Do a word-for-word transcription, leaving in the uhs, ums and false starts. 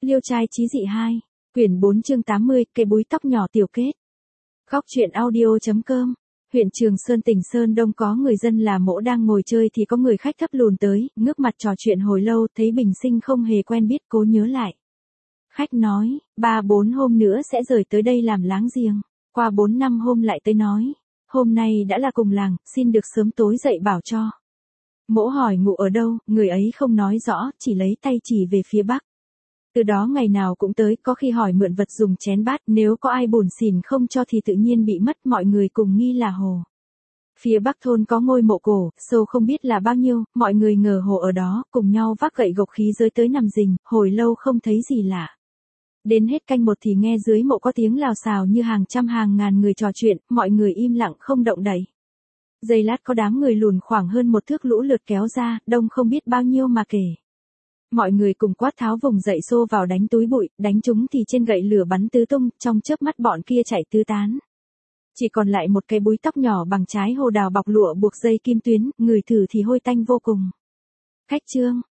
Liêu trai chí dị hai, quyển bốn chương tám mươi, cây búi tóc nhỏ tiểu kết. Góc truyện audio.com. Huyện Trường Sơn tỉnh Sơn Đông có người dân là Mỗ đang ngồi chơi thì có người khách thấp lùn tới, ngước mặt trò chuyện hồi lâu, thấy Bình Sinh không hề quen biết, cố nhớ lại. Khách nói, ba bốn hôm nữa sẽ rời tới đây làm láng giềng. Qua bốn năm hôm lại tới nói, hôm nay đã là cùng làng, xin được sớm tối dậy bảo cho. Mỗ hỏi ngụ ở đâu, người ấy không nói rõ, chỉ lấy tay chỉ về phía bắc. Từ đó ngày nào cũng tới, có khi hỏi mượn vật dùng chén bát, nếu có ai bủn xỉn không cho thì tự nhiên bị mất, mọi người cùng nghi là hồ. Phía bắc thôn có ngôi mộ cổ, sâu không biết là bao nhiêu, mọi người ngờ hồ ở đó, cùng nhau vác gậy gộc khí giới tới nằm rình, hồi lâu không thấy gì lạ. Đến hết canh một thì nghe dưới mộ có tiếng lào xào như hàng trăm hàng ngàn người trò chuyện, mọi người im lặng không động đậy. Giây lát có đám người lùn khoảng hơn một thước lũ lượt kéo ra, đông không biết bao nhiêu mà kể. Mọi người cùng quát tháo vùng dậy xô vào đánh túi bụi, đánh chúng thì trên gậy lửa bắn tứ tung, trong chớp mắt bọn kia chạy tứ tán. Chỉ còn lại một cái búi tóc nhỏ bằng trái hồ đào bọc lụa buộc dây kim tuyến, người thử thì hôi tanh vô cùng. Khách Trương,